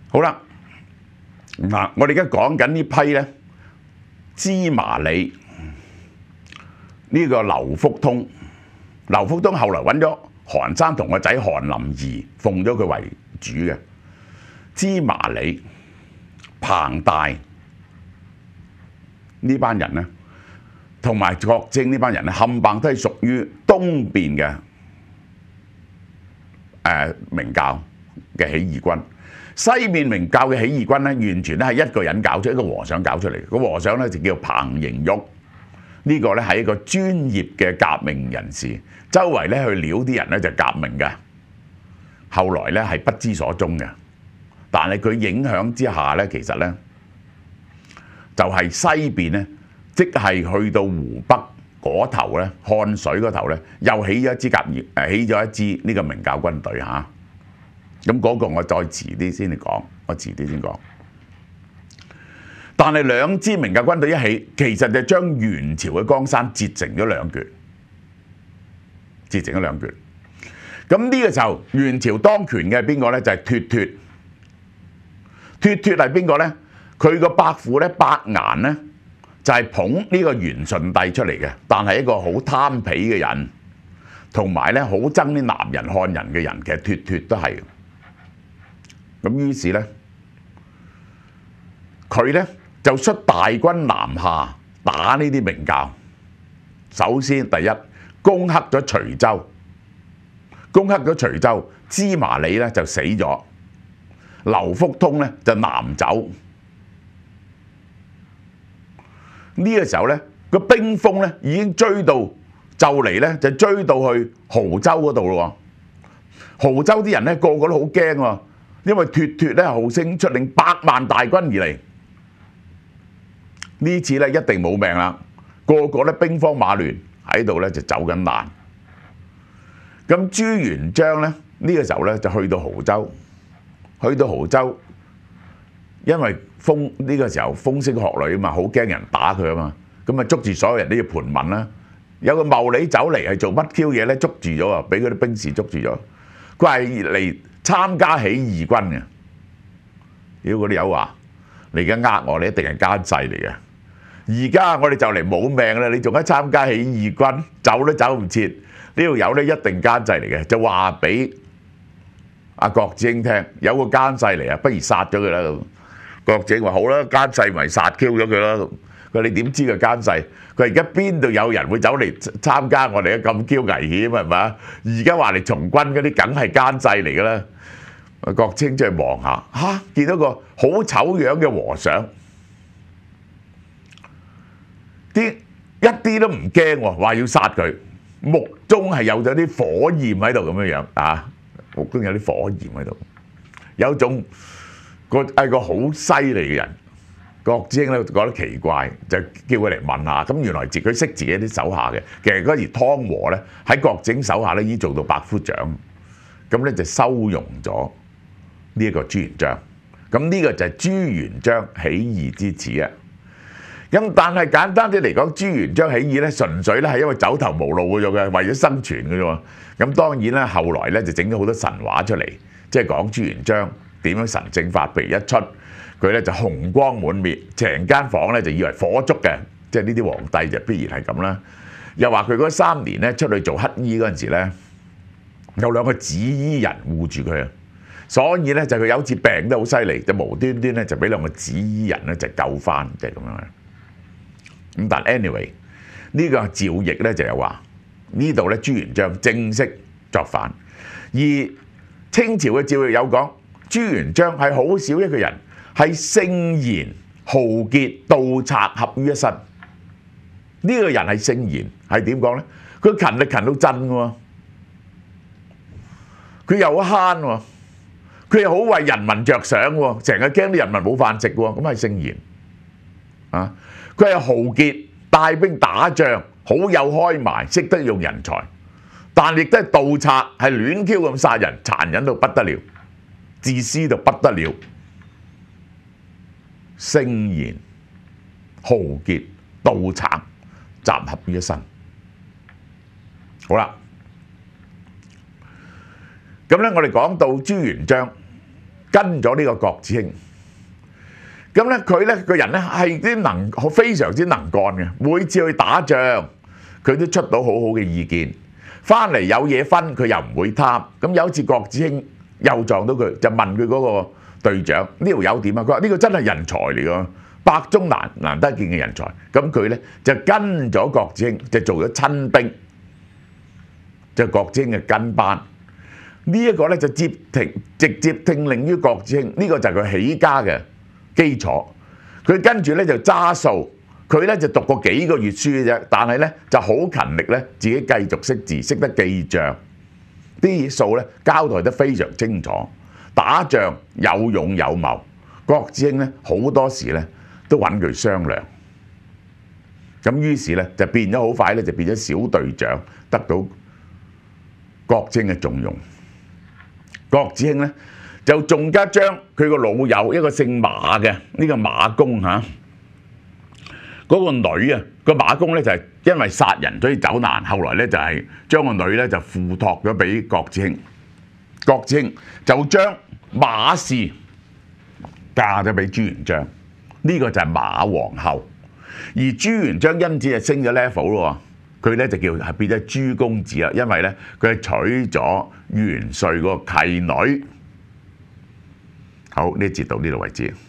好啦，嗱，我哋而家講緊呢批咧，芝麻李呢個劉福通，劉福通後來揾咗韓生同個仔韓林兒奉咗佢為主嘅。芝麻李、彭大呢班人咧，同埋郭靖呢班人咧，冚唪唥都係屬於東邊嘅明教嘅起義軍。西面明教嘅起義軍咧，完全咧係一個人搞出，一個和尚搞出嚟。個和尚咧就叫彭迎玉，呢個咧係一個專業嘅革命人士，周圍咧去撩啲人咧就革命嘅。後來咧係不知所蹤嘅，但係佢影響之下咧，其實咧就係西邊咧，即係去到湖北嗰頭咧，漢水嗰頭咧，又起咗一支革命，起咗一支呢個明教軍隊嚇。咁嗰個我再遲啲先嚟講，我遲啲先講。但係兩支明教軍隊一起，其實就將元朝嘅江山截成咗兩橛，截成咗兩橛。咁呢個時候，元朝當權嘅係邊個咧？就係脱脱。脱脱係邊個咧？佢個伯父咧，伯顏咧，就係捧呢個元順帝出嚟嘅，但係一個好貪鄙嘅人，同埋咧好憎啲南人漢人嘅人，其實脱脱都係。咁於是咧，佢咧就率大軍南下打呢啲明教。首先第一攻克咗徐州，攻克咗徐州，芝麻李咧就死咗，劉福通咧就南走。呢個時候咧，個兵鋒咧已經追到就嚟咧，就追到去亳州嗰度咯喎。亳州啲人咧個個都好驚喎。因為脱脱咧號稱出領100萬大軍而嚟，呢次咧一定冇命啦，個個咧兵荒馬亂喺度咧就走緊難。咁朱元璋咧呢個時候咧就去到亳州，去到亳州，因為呢個時候風聲鶴唳啊嘛，好驚人打佢啊嘛，咁啊捉住所有人都要盤問啦。有個茂利走嚟係做乜 Q 嘢咧？捉住咗啊！俾嗰啲兵士捉住咗，佢係嚟參加起義軍嘅。屌嗰啲友話：你而家呃我，你一定係奸細嚟嘅。而家我哋就嚟冇命啦，你仲喺參加起義軍，走都走唔切。呢條友咧一定奸細嚟嘅，就話俾阿郭子興聽，有個奸細嚟啊，不如殺咗佢啦。郭子興話：好啦，奸細咪殺 Q 咗佢啦。佢話：你點知佢奸細？佢而家邊度有人會走嚟參加我哋嘅咁 Q 危險係咪？而家話嚟從軍嗰啲梗係奸細嚟㗎啦。郭子興出去望下，嚇見到個好醜樣嘅和尚，一啲都唔驚喎，話要殺佢，目中係有咗啲火焰喺度咁樣樣啊，目中有啲火焰喺度，有種係個好犀利嘅人。郭子興咧覺得奇怪，就叫佢嚟問下。咁原來佢識自己啲手下嘅，其實嗰時湯和咧喺郭子興手下咧已經做到百夫長，咁咧就收容咗呢一個朱元璋。咁呢個就係朱元璋起義之始啊！咁但係簡單啲嚟講，朱元璋起義咧純粹咧係因為走投無路嘅啫，為咗生存嘅啫。咁當然啦，後來咧就整咗好多神話出嚟，即係講朱元璋點樣神正法，譬如一出。佢咧就紅光滿面，成間房咧就以為火燭嘅，即係呢啲皇帝就必然係咁啦。又話佢嗰3年咧出去做乞衣嗰陣時咧，有2個紫衣人護住佢啊，所以咧就佢有次病得好犀利，就無端端咧就俾2個紫衣人咧就救翻，就係咁樣。咁但 anyway 呢個趙翼咧就有話呢度咧朱元璋正式作反，而清朝嘅趙翼有講朱元璋係好少一個人。係聖賢豪傑盜賊合於一身，呢個人係聖賢，係點講咧？佢勤力勤到震喎，佢又慳喎，佢又好為人民着想喎，成日驚啲人民冇飯食喎，咁係聖賢啊！佢係豪傑，帶兵打仗，好有開埋，識得用人才，但亦都係盜賊，係亂 Q 咁殺人，殘忍到不得了，自私到不得了。聖賢、豪傑、盜賊集合於一身。好啦，咁咧我哋講到朱元璋跟咗呢個郭子興。咁咧佢咧個人咧係啲非常之能幹嘅，每次去打仗佢都出到好好嘅意見，翻嚟有嘢分佢又唔會貪。咁有一次郭子興又撞到佢，就問佢嗰個隊長呢條友點啊？佢話呢個真係人才嚟㗎，百中難得見嘅人才。咁佢咧就跟咗郭子興，就做咗親兵，就郭子興嘅跟班。呢一個咧就直接聽令於郭子興，呢個就係佢起家嘅基礎。佢跟住咧就揸數，佢咧就讀過幾個月書嘅啫，但係咧就好勤力咧，自己繼續識字，識得記帳，啲數咧交代得非常清楚。打仗有勇有謀，郭子興咧好多時咧都揾佢商量。咁於是咧就變咗好快咧，就變咗小隊長，得到郭子興嘅重用。郭子興咧就仲加將佢個老友一個姓馬嘅呢個馬公嚇嗰個女啊，個馬公咧就係因為殺人所以走難，後來咧就係將個女咧就付託咗俾郭子興。郭子興就將馬氏嫁咗俾朱元璋，呢個就係馬皇后。而朱元璋因此就升咗 level 咯，佢咧就叫變咗朱公子啦，因為咧佢係娶咗元帥嗰個契女。好，呢一節到呢度為止。